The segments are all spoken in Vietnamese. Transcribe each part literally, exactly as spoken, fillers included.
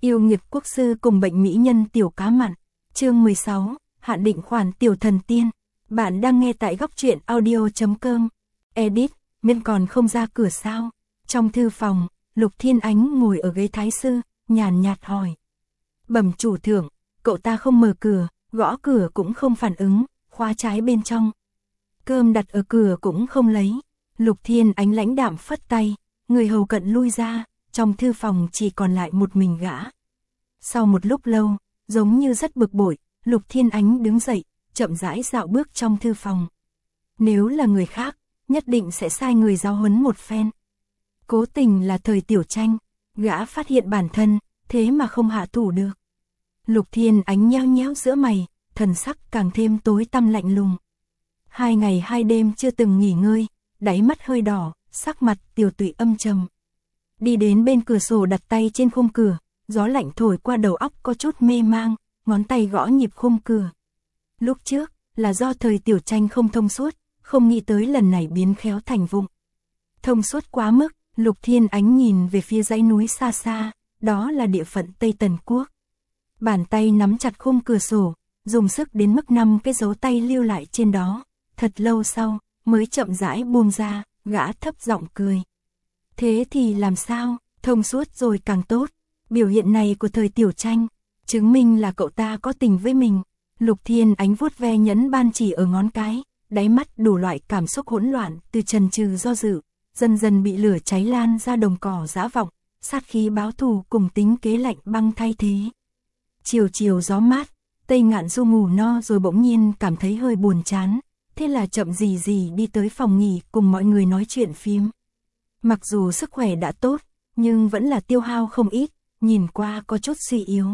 Yêu nghiệt quốc sư cùng bệnh mỹ nhân tiểu cá mặn. Chương mười sáu, hạn định khoản tiểu thần tiên. Bạn đang nghe tại góc truyện audio chấm com. Edit, Miên còn không ra cửa sao? Trong thư phòng, Lục Thiên Ánh ngồi ở ghế thái sư, nhàn nhạt hỏi. Bẩm chủ thượng, cậu ta không mở cửa, gõ cửa cũng không phản ứng, khóa trái bên trong. Cơm đặt ở cửa cũng không lấy. Lục Thiên Ánh lãnh đạm phất tay, người hầu cận lui ra, trong thư phòng chỉ còn lại một mình gã. Sau một lúc lâu, giống như rất bực bội, Lục Thiên Ánh đứng dậy, chậm rãi dạo bước trong thư phòng. Nếu là người khác, nhất định sẽ sai người giáo huấn một phen. Cố tình là thời Tiểu Tranh, gã phát hiện bản thân, thế mà không hạ thủ được. Lục Thiên Ánh nheo nhéo giữa mày, thần sắc càng thêm tối tăm lạnh lùng. Hai ngày hai đêm chưa từng nghỉ ngơi, đáy mắt hơi đỏ, sắc mặt tiểu tụy âm trầm. Đi đến bên cửa sổ đặt tay trên khung cửa, gió lạnh thổi qua đầu óc có chút mê mang, ngón tay gõ nhịp khung cửa. Lúc trước, là do thời Tiểu Tranh không thông suốt, không nghĩ tới lần này biến khéo thành vụng. Thông suốt quá mức, Lục Thiên Ánh nhìn về phía dãy núi xa xa, đó là địa phận Tây Tần Quốc. Bàn tay nắm chặt khung cửa sổ, dùng sức đến mức năm cái dấu tay lưu lại trên đó. Thật lâu sau, mới chậm rãi buông ra, gã thấp giọng cười. Thế thì làm sao, thông suốt rồi càng tốt. Biểu hiện này của thời Tiểu Tranh, chứng minh là cậu ta có tình với mình. Lục Thiên Ánh vuốt ve nhẫn ban chỉ ở ngón cái, đáy mắt đủ loại cảm xúc hỗn loạn, từ chần chừ do dự, dần dần bị lửa cháy lan ra đồng cỏ dã vọng, sát khí báo thù cùng tính kế lạnh băng thay thế. Chiều chiều gió mát, Tây Ngạn Du ngủ no rồi bỗng nhiên cảm thấy hơi buồn chán, thế là chậm gì gì đi tới phòng nghỉ cùng mọi người nói chuyện phím. Mặc dù sức khỏe đã tốt, nhưng vẫn là tiêu hao không ít, nhìn qua có chút suy yếu.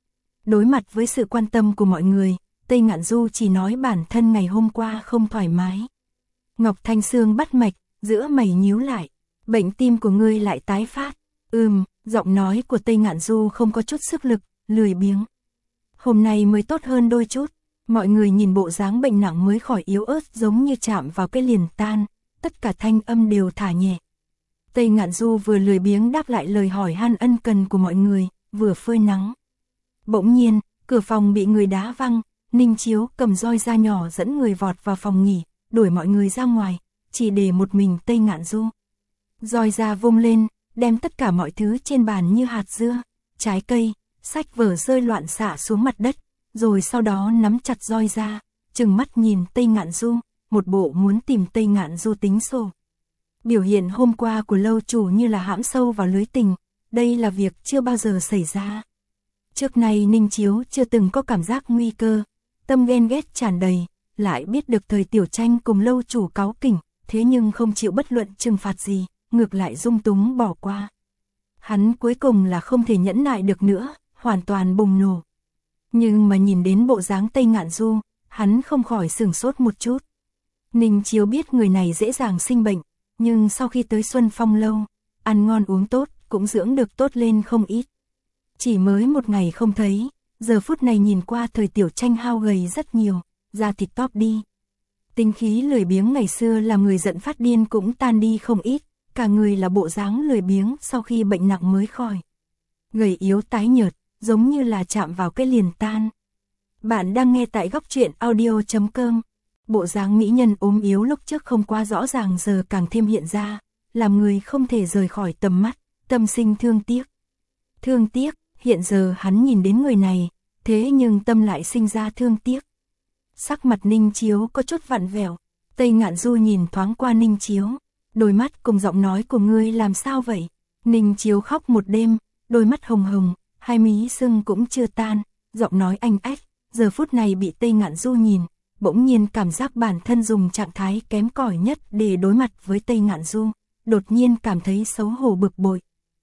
Đối mặt với sự quan tâm của mọi người, Tây Ngạn Du chỉ nói bản thân ngày hôm qua không thoải mái. Ngọc Thanh Sương bắt mạch, giữa mày nhíu lại, bệnh tim của ngươi lại tái phát. Ừm, giọng nói của Tây Ngạn Du không có chút sức lực, lười biếng. Hôm nay mới tốt hơn đôi chút, mọi người nhìn bộ dáng bệnh nặng mới khỏi yếu ớt giống như chạm vào cái liền tan, tất cả thanh âm đều thả nhẹ. Tây Ngạn Du vừa lười biếng đáp lại lời hỏi han ân cần của mọi người, vừa phơi nắng. Bỗng nhiên, cửa phòng bị người đá văng, Ninh Chiếu cầm roi da nhỏ dẫn người vọt vào phòng nghỉ, đuổi mọi người ra ngoài, chỉ để một mình Tây Ngạn Du. Roi da vung lên, đem tất cả mọi thứ trên bàn như hạt dưa, trái cây, sách vở rơi loạn xạ xuống mặt đất, rồi sau đó nắm chặt roi da, trừng mắt nhìn Tây Ngạn Du, một bộ muốn tìm Tây Ngạn Du tính sổ. Biểu hiện hôm qua của lâu chủ như là hãm sâu vào lưới tình, đây là việc chưa bao giờ xảy ra. Trước nay Ninh Chiếu chưa từng có cảm giác nguy cơ, tâm ghen ghét tràn đầy, lại biết được thời Tiểu Tranh cùng lâu chủ cáu kỉnh, thế nhưng không chịu bất luận trừng phạt gì, ngược lại dung túng bỏ qua. Hắn cuối cùng là không thể nhẫn nại được nữa, hoàn toàn bùng nổ. Nhưng mà nhìn đến bộ dáng Tây Ngạn Du, hắn không khỏi sửng sốt một chút. Ninh Chiếu biết người này dễ dàng sinh bệnh, nhưng sau khi tới Xuân Phong lâu, ăn ngon uống tốt, cũng dưỡng được tốt lên không ít. Chỉ mới một ngày không thấy, giờ phút này nhìn qua thời Tiểu Tranh hao gầy rất nhiều, da thịt tóp đi. Tính khí lười biếng ngày xưa làm người giận phát điên cũng tan đi không ít, cả người là bộ dáng lười biếng sau khi bệnh nặng mới khỏi. Gầy yếu tái nhợt, giống như là chạm vào cái liền tan. Bạn đang nghe tại góc truyện audio chấm com. Bộ dáng mỹ nhân ốm yếu lúc trước không quá rõ ràng giờ càng thêm hiện ra, làm người không thể rời khỏi tầm mắt, tâm sinh thương tiếc. Thương tiếc, hiện giờ hắn nhìn đến người này, thế nhưng tâm lại sinh ra thương tiếc. Sắc mặt Ninh Chiếu có chút vặn vẹo, Tây Ngạn Du nhìn thoáng qua Ninh Chiếu, đôi mắt cùng giọng nói của ngươi làm sao vậy? Ninh Chiếu khóc một đêm, đôi mắt hồng hồng, hai mí sưng cũng chưa tan, giọng nói anh ách, giờ phút này bị Tây Ngạn Du nhìn, bỗng nhiên cảm giác bản thân dùng trạng thái kém cỏi nhất để đối mặt với Tây Ngạn Du, đột nhiên cảm thấy xấu hổ bực bội.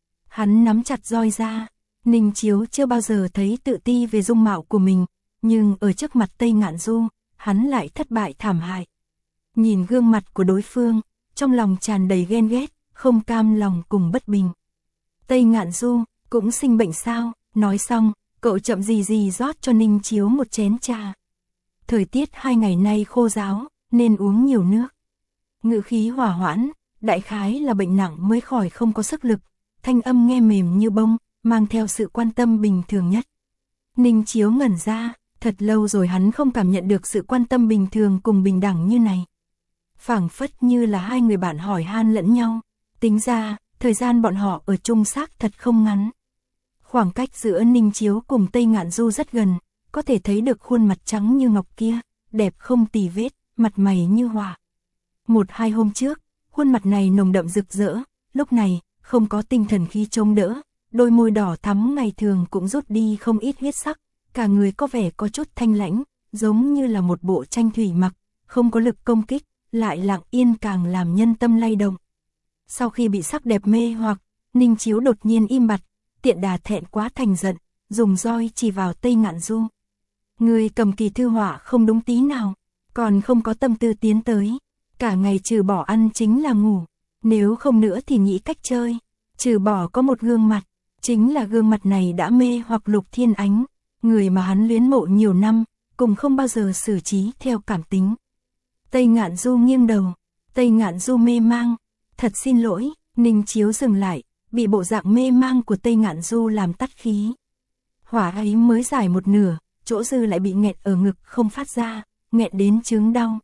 Hắn nắm chặt roi ra, Ninh Chiếu chưa bao giờ thấy tự ti về dung mạo của mình, nhưng ở trước mặt Tây Ngạn Du, hắn lại thất bại thảm hại. Nhìn gương mặt của đối phương, trong lòng tràn đầy ghen ghét, không cam lòng cùng bất bình. Tây Ngạn Du, cũng sinh bệnh sao? Nói xong, cậu chậm gì gì rót cho Ninh Chiếu một chén trà. Thời tiết hai ngày nay khô ráo, nên uống nhiều nước. Ngữ khí hòa hoãn, đại khái là bệnh nặng mới khỏi không có sức lực, thanh âm nghe mềm như bông, mang theo sự quan tâm bình thường nhất. Ninh Chiếu ngẩn ra, thật lâu rồi hắn không cảm nhận được sự quan tâm bình thường cùng bình đẳng như này. Phảng phất như là hai người bạn hỏi han lẫn nhau, tính ra, thời gian bọn họ ở chung xác thật không ngắn. Khoảng cách giữa Ninh Chiếu cùng Tây Ngạn Du rất gần, có thể thấy được khuôn mặt trắng như ngọc kia, đẹp không tì vết, mặt mày như họa. Một hai hôm trước, khuôn mặt này nồng đậm rực rỡ, lúc này, không có tinh thần khí chống đỡ, đôi môi đỏ thắm ngày thường cũng rút đi không ít huyết sắc, cả người có vẻ có chút thanh lãnh, giống như là một bộ tranh thủy mặc, không có lực công kích, lại lặng yên càng làm nhân tâm lay động. Sau khi bị sắc đẹp mê hoặc, Ninh Chiếu đột nhiên im bặt, tiện đà thẹn quá thành giận, dùng roi chỉ vào Tây Ngạn Du. Người cầm kỳ thư họa không đúng tí nào, còn không có tâm tư tiến tới, cả ngày trừ bỏ ăn chính là ngủ, nếu không nữa thì nghĩ cách chơi, trừ bỏ có một gương mặt, chính là gương mặt này đã mê hoặc Lục Thiên Ánh, người mà hắn luyến mộ nhiều năm, cùng không bao giờ xử trí theo cảm tính. Tây Ngạn Du nghiêng đầu, Tây Ngạn Du mê mang, thật xin lỗi, Ninh Chiếu dừng lại, bị bộ dạng mê mang của Tây Ngạn Du làm tắt khí. Hỏa ấy mới giải một nửa, chỗ dư lại bị nghẹn ở ngực không phát ra, nghẹn đến chứng đau.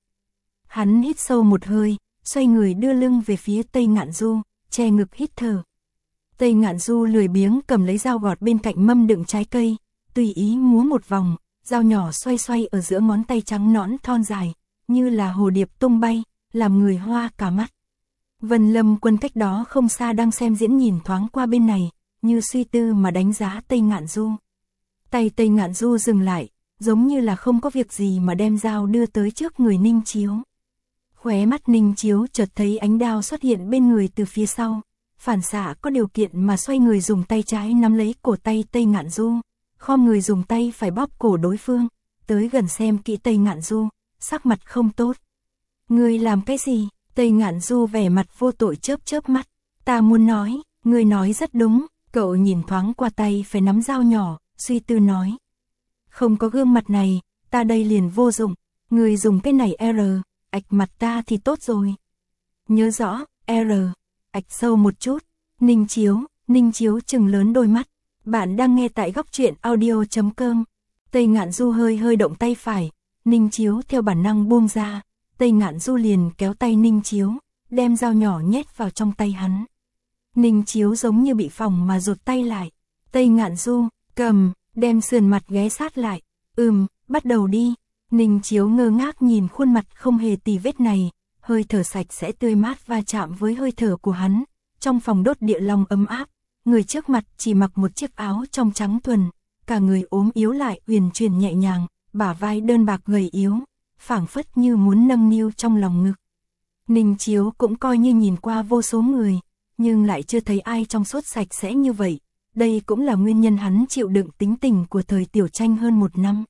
Hắn hít sâu một hơi, xoay người đưa lưng về phía Tây Ngạn Du, che ngực hít thở. Tây Ngạn Du lười biếng cầm lấy dao gọt bên cạnh mâm đựng trái cây, tùy ý múa một vòng, dao nhỏ xoay xoay ở giữa ngón tay trắng nõn thon dài, như là hồ điệp tung bay, làm người hoa cả mắt. Vân Lâm Quân cách đó không xa đang xem diễn nhìn thoáng qua bên này, như suy tư mà đánh giá Tây Ngạn Du. Tay Tây Ngạn Du dừng lại, giống như là không có việc gì mà đem dao đưa tới trước người Ninh Chiếu. Khóe mắt Ninh Chiếu chợt thấy ánh đao xuất hiện bên người từ phía sau, phản xạ có điều kiện mà xoay người dùng tay trái nắm lấy cổ tay Tây Ngạn Du, khom người dùng tay phải bóp cổ đối phương, tới gần xem kỹ Tây Ngạn Du, sắc mặt không tốt. Ngươi làm cái gì? Tây Ngạn Du vẻ mặt vô tội chớp chớp mắt, ta muốn nói, ngươi nói rất đúng, cậu nhìn thoáng qua tay phải nắm dao nhỏ, suy tư nói. Không có gương mặt này, ta đây liền vô dụng, ngươi dùng cái này R, ạch mặt ta thì tốt rồi. Nhớ rõ, R, ạch sâu một chút, Ninh Chiếu, Ninh Chiếu trừng lớn đôi mắt, bạn đang nghe tại góc truyện audio chấm com. Tây Ngạn Du hơi hơi động tay phải, Ninh Chiếu theo bản năng buông ra, Tây Ngạn Du liền kéo tay Ninh Chiếu, đem dao nhỏ nhét vào trong tay hắn. Ninh Chiếu giống như bị phỏng mà rụt tay lại, Tây Ngạn Du, cầm, đem sườn mặt ghé sát lại, ừm, bắt đầu đi. Ninh Chiếu ngơ ngác nhìn khuôn mặt không hề tì vết này, hơi thở sạch sẽ tươi mát va chạm với hơi thở của hắn, trong phòng đốt địa long ấm áp, người trước mặt chỉ mặc một chiếc áo trong trắng thuần, cả người ốm yếu lại uyển chuyển nhẹ nhàng, bả vai đơn bạc gầy yếu, phảng phất như muốn nâng niu trong lòng ngực. Ninh Chiếu cũng coi như nhìn qua vô số người, nhưng lại chưa thấy ai trong suốt sạch sẽ như vậy, đây cũng là nguyên nhân hắn chịu đựng tính tình của thời Tiểu Tranh hơn một năm.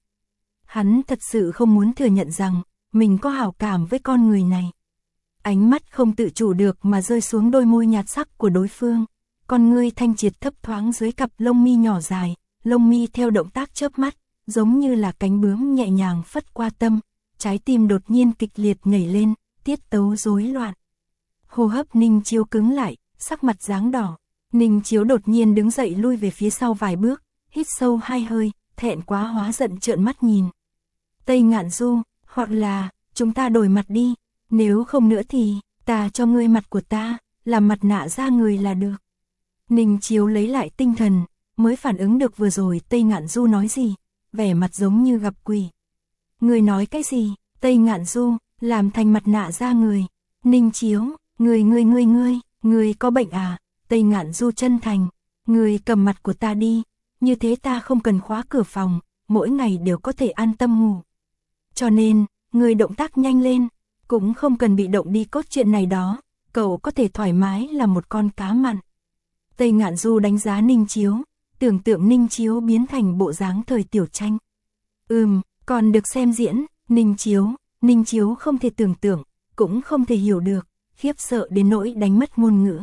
Hắn thật sự không muốn thừa nhận rằng, mình có hảo cảm với con người này. Ánh mắt không tự chủ được mà rơi xuống đôi môi nhạt sắc của đối phương, con ngươi thanh triệt thấp thoáng dưới cặp lông mi nhỏ dài, lông mi theo động tác chớp mắt, giống như là cánh bướm nhẹ nhàng phất qua tâm, trái tim đột nhiên kịch liệt nhảy lên, tiết tấu rối loạn. Hô hấp Ninh Chiếu cứng lại, sắc mặt dáng đỏ, Ninh Chiếu đột nhiên đứng dậy lui về phía sau vài bước, hít sâu hai hơi, thẹn quá hóa giận trợn mắt nhìn. Tây Ngạn Du, hoặc là, chúng ta đổi mặt đi, nếu không nữa thì, ta cho ngươi mặt của ta, làm mặt nạ ra người là được. Ninh Chiếu lấy lại tinh thần, mới phản ứng được vừa rồi Tây Ngạn Du nói gì, vẻ mặt giống như gặp quỷ. Người nói cái gì? Tây Ngạn Du, làm thành mặt nạ ra người. Ninh Chiếu, người người người người, người có bệnh à? Tây Ngạn Du chân thành, người cầm mặt của ta đi, như thế ta không cần khóa cửa phòng, mỗi ngày đều có thể an tâm ngủ. Cho nên, người động tác nhanh lên, cũng không cần bị động đi cốt chuyện này đó, cậu có thể thoải mái là một con cá mặn. Tây Ngạn Du đánh giá Ninh Chiếu, tưởng tượng Ninh Chiếu biến thành bộ dáng thời Tiểu Tranh. Ừm, còn được xem diễn, Ninh Chiếu, Ninh Chiếu không thể tưởng tượng, cũng không thể hiểu được, khiếp sợ đến nỗi đánh mất ngôn ngữ.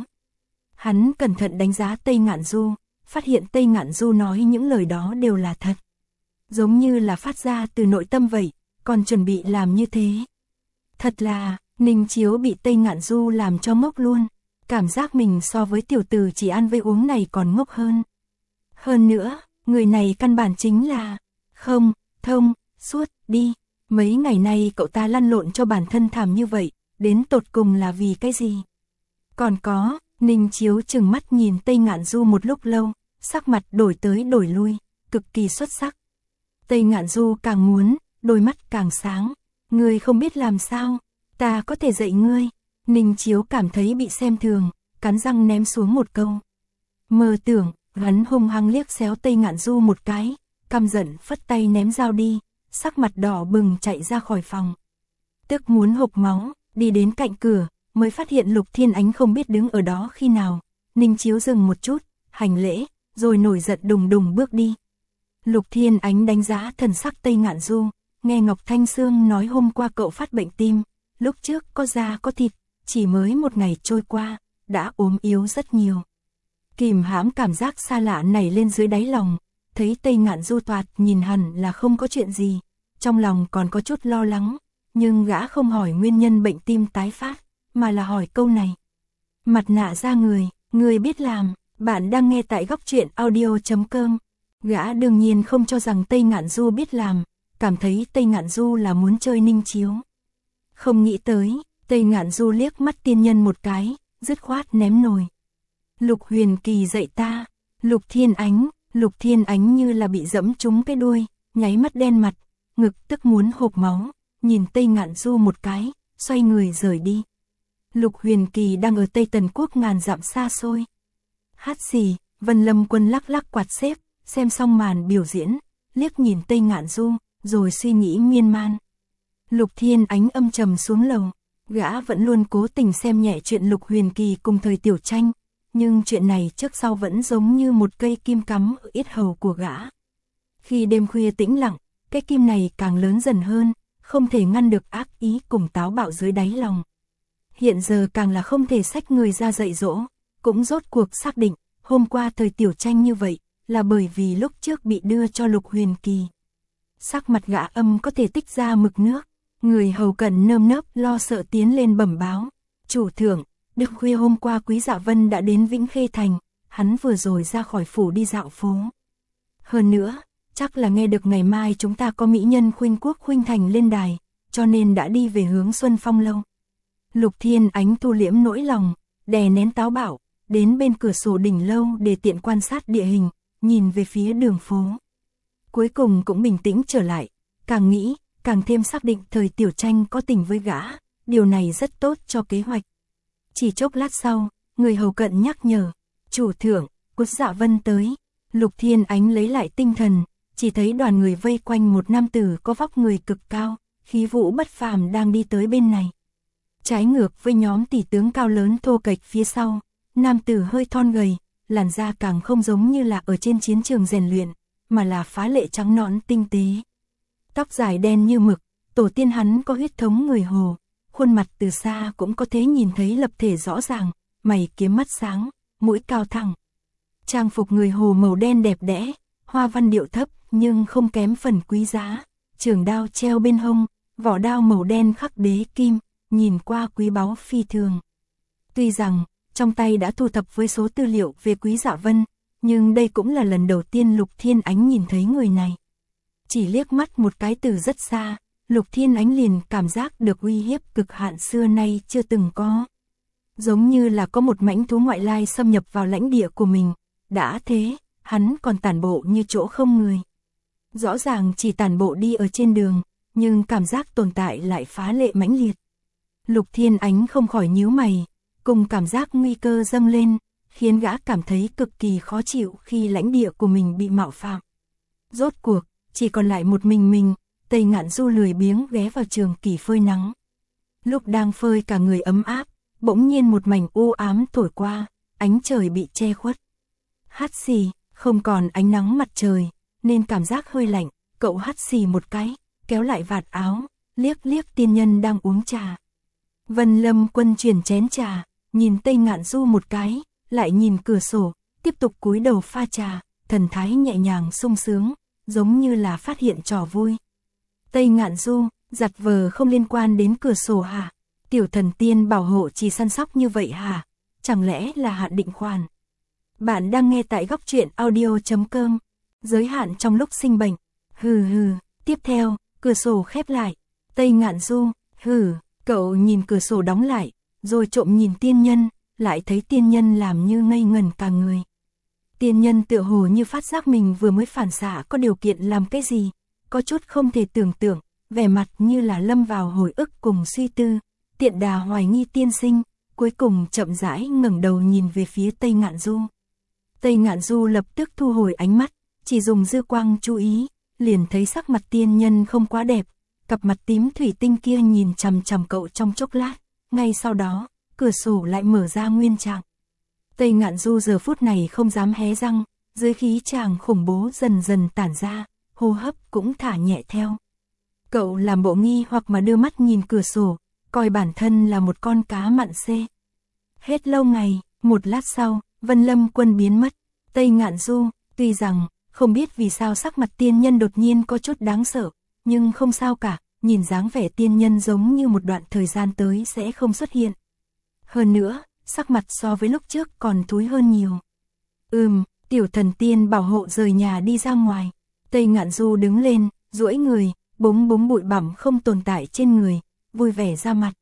Hắn cẩn thận đánh giá Tây Ngạn Du, phát hiện Tây Ngạn Du nói những lời đó đều là thật. Giống như là phát ra từ nội tâm vậy, còn chuẩn bị làm như thế. Thật là, Ninh Chiếu bị Tây Ngạn Du làm cho ngốc luôn, cảm giác mình so với tiểu tử chỉ ăn với uống này còn ngốc hơn. Hơn nữa, người này căn bản chính là không thông suốt đi. Mấy ngày nay cậu ta lăn lộn cho bản thân thảm như vậy, đến tột cùng là vì cái gì? Còn có, Ninh Chiếu chừng mắt nhìn Tây Ngạn Du một lúc lâu, sắc mặt đổi tới đổi lui, cực kỳ xuất sắc. Tây Ngạn Du càng muốn, đôi mắt càng sáng. Ngươi không biết làm sao, ta có thể dạy ngươi. Ninh Chiếu cảm thấy bị xem thường, cắn răng ném xuống một câu. Mơ tưởng, hắn hung hăng liếc xéo Tây Ngạn Du một cái, căm giận phất tay ném dao đi, sắc mặt đỏ bừng chạy ra khỏi phòng. Tức muốn hộc máu, đi đến cạnh cửa, mới phát hiện Lục Thiên Ánh không biết đứng ở đó khi nào. Ninh Chiếu dừng một chút, hành lễ, rồi nổi giận đùng đùng bước đi. Lục Thiên Ánh đánh giá thần sắc Tây Ngạn Du, nghe Ngọc Thanh Sương nói hôm qua cậu phát bệnh tim, lúc trước có da có thịt, chỉ mới một ngày trôi qua, đã ốm yếu rất nhiều. Kìm hãm cảm giác xa lạ nảy lên dưới đáy lòng, thấy Tây Ngạn Du toạt nhìn hẳn là không có chuyện gì, trong lòng còn có chút lo lắng, nhưng gã không hỏi nguyên nhân bệnh tim tái phát, mà là hỏi câu này. Mặt nạ da người, người biết làm, bạn đang nghe tại góc truyện audio chấm com. Gã đương nhiên không cho rằng Tây Ngạn Du biết làm, cảm thấy Tây Ngạn Du là muốn chơi Ninh Chiếu. Không nghĩ tới, Tây Ngạn Du liếc mắt tiên nhân một cái, dứt khoát ném nồi. Lục Huyền Kỳ dạy ta. Lục Thiên Ánh, Lục Thiên Ánh như là bị dẫm trúng cái đuôi, nháy mắt đen mặt, ngực tức muốn hộc máu, nhìn Tây Ngạn Du một cái, xoay người rời đi. Lục Huyền Kỳ đang ở Tây Tần Quốc ngàn dặm xa xôi. Hát xì, Vân Lâm Quân lắc lắc quạt xếp, xem xong màn biểu diễn, liếc nhìn Tây Ngạn Du, rồi suy nghĩ miên man. Lục Thiên Ánh âm trầm xuống lầu, gã vẫn luôn cố tình xem nhẹ chuyện Lục Huyền Kỳ cùng thời Tiểu Tranh, nhưng chuyện này trước sau vẫn giống như một cây kim cắm ở yết hầu của gã. Khi đêm khuya tĩnh lặng, cái kim này càng lớn dần hơn, không thể ngăn được ác ý cùng táo bạo dưới đáy lòng. Hiện giờ càng là không thể xách người ra dạy dỗ, cũng rốt cuộc xác định, hôm qua thời Tiểu Tranh như vậy, là bởi vì lúc trước bị đưa cho Lục Huyền Kỳ. Sắc mặt gã âm có thể tích ra mực nước, người hầu cận nơm nớp lo sợ tiến lên bẩm báo. Chủ thượng, đêm khuya hôm qua Quý Dạ Vân đã đến Vĩnh Khê Thành, hắn vừa rồi ra khỏi phủ đi dạo phố. Hơn nữa, chắc là nghe được ngày mai chúng ta có mỹ nhân Khuynh Quốc Khuynh Thành lên đài, cho nên đã đi về hướng Xuân Phong Lâu. Lục Thiên Ánh thu liễm nỗi lòng, đè nén táo bạo, đến bên cửa sổ đỉnh lâu để tiện quan sát địa hình, nhìn về phía đường phố. Cuối cùng cũng bình tĩnh trở lại, càng nghĩ, càng thêm xác định thời Tiểu Tranh có tình với gã, điều này rất tốt cho kế hoạch. Chỉ chốc lát sau, người hầu cận nhắc nhở, chủ thượng, Quý Dạ Vân tới. Lục Thiên Ánh lấy lại tinh thần, chỉ thấy đoàn người vây quanh một nam tử có vóc người cực cao, khí vũ bất phàm đang đi tới bên này. Trái ngược với nhóm tỷ tướng cao lớn thô kệch phía sau, nam tử hơi thon gầy, làn da càng không giống như là ở trên chiến trường rèn luyện, mà là phá lệ trắng nõn tinh tế. Tóc dài đen như mực, tổ tiên hắn có huyết thống người Hồ, khuôn mặt từ xa cũng có thể nhìn thấy lập thể rõ ràng, mày kiếm mắt sáng, mũi cao thẳng. Trang phục người Hồ màu đen đẹp đẽ, hoa văn điệu thấp nhưng không kém phần quý giá, trường đao treo bên hông, vỏ đao màu đen khắc đế kim, nhìn qua quý báu phi thường. Tuy rằng, trong tay đã thu thập với số tư liệu về Quý Dạ Vân, nhưng đây cũng là lần đầu tiên Lục Thiên Ánh nhìn thấy người này. Chỉ liếc mắt một cái từ rất xa, Lục Thiên Ánh liền cảm giác được uy hiếp cực hạn xưa nay chưa từng có. Giống như là có một mãnh thú ngoại lai xâm nhập vào lãnh địa của mình, đã thế, hắn còn tản bộ như chỗ không người. Rõ ràng chỉ tản bộ đi ở trên đường, nhưng cảm giác tồn tại lại phá lệ mãnh liệt. Lục Thiên Ánh không khỏi nhíu mày, cùng cảm giác nguy cơ dâng lên, khiến gã cảm thấy cực kỳ khó chịu khi lãnh địa của mình bị mạo phạm. Rốt cuộc, chỉ còn lại một mình mình, Tây Ngạn Du lười biếng ghé vào trường kỷ phơi nắng. Lúc đang phơi cả người ấm áp, bỗng nhiên một mảnh u ám thổi qua, ánh trời bị che khuất. Hắt xì, không còn ánh nắng mặt trời, nên cảm giác hơi lạnh, cậu hắt xì một cái, kéo lại vạt áo, liếc liếc tiên nhân đang uống trà. Vân Lâm Quân chuyển chén trà, nhìn Tây Ngạn Du một cái, lại nhìn cửa sổ, tiếp tục cúi đầu pha trà, thần thái nhẹ nhàng sung sướng, giống như là phát hiện trò vui. Tây Ngạn Du, giặt vờ không liên quan đến cửa sổ hả? Tiểu thần tiên bảo hộ chỉ săn sóc như vậy hả? Chẳng lẽ là hạn định khoản? Bạn đang nghe tại góc truyện audio.com. Giới hạn trong lúc sinh bệnh. Hừ hừ. Tiếp theo, cửa sổ khép lại. Tây Ngạn Du. Hừ. Cậu nhìn cửa sổ đóng lại, rồi trộm nhìn tiên nhân, lại thấy tiên nhân làm như ngây ngẩn cả người. Tiên nhân tựa hồ như phát giác mình vừa mới phản xạ có điều kiện làm cái gì, có chút không thể tưởng tượng, vẻ mặt như là lâm vào hồi ức cùng suy tư, tiện đà hoài nghi tiên sinh, cuối cùng chậm rãi ngẩng đầu nhìn về phía Tây Ngạn Du. Tây Ngạn Du lập tức thu hồi ánh mắt, chỉ dùng dư quang chú ý, liền thấy sắc mặt tiên nhân không quá đẹp, cặp mặt tím thủy tinh kia nhìn chằm chằm cậu trong chốc lát, ngay sau đó, cửa sổ lại mở ra nguyên trạng. Tây Ngạn Du giờ phút này không dám hé răng, dưới khí chàng khủng bố dần dần tản ra, hô hấp cũng thả nhẹ theo. Cậu làm bộ nghi hoặc mà đưa mắt nhìn cửa sổ, coi bản thân là một con cá mặn xê. Hết lâu ngày, một lát sau, Vân Lâm Quân biến mất. Tây Ngạn Du, tuy rằng, không biết vì sao sắc mặt tiên nhân đột nhiên có chút đáng sợ, nhưng không sao cả, nhìn dáng vẻ tiên nhân giống như một đoạn thời gian tới sẽ không xuất hiện. Hơn nữa, sắc mặt so với lúc trước còn thúi hơn nhiều. Ừm, tiểu thần tiên bảo hộ rời nhà đi ra ngoài. Tây Ngạn Du đứng lên, duỗi người, búng búng bụi bặm không tồn tại trên người, vui vẻ ra mặt.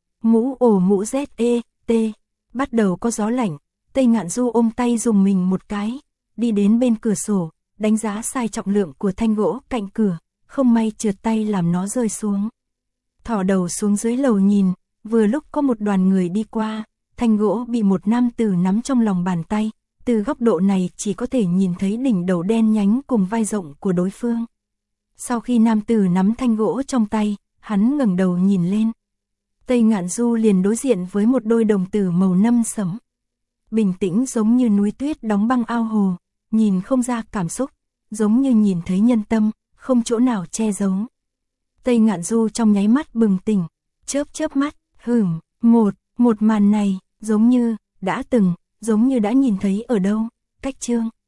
Mũ ổ mũ Z E T, bắt đầu có gió lạnh, Tây Ngạn Du ôm tay dùng mình một cái, đi đến bên cửa sổ, đánh giá sai trọng lượng của thanh gỗ cạnh cửa, không may trượt tay làm nó rơi xuống. Thò đầu xuống dưới lầu nhìn, vừa lúc có một đoàn người đi qua, thanh gỗ bị một nam tử nắm trong lòng bàn tay, từ góc độ này chỉ có thể nhìn thấy đỉnh đầu đen nhánh cùng vai rộng của đối phương. Sau khi nam tử nắm thanh gỗ trong tay, hắn ngẩng đầu nhìn lên. Tây Ngạn Du liền đối diện với một đôi đồng tử màu nâm sẫm. Bình tĩnh giống như núi tuyết đóng băng ao hồ, nhìn không ra cảm xúc, giống như nhìn thấy nhân tâm, không chỗ nào che giấu. Tây Ngạn Du trong nháy mắt bừng tỉnh, chớp chớp mắt, hửm, một, một màn này, giống như, đã từng, giống như đã nhìn thấy ở đâu, cách chương.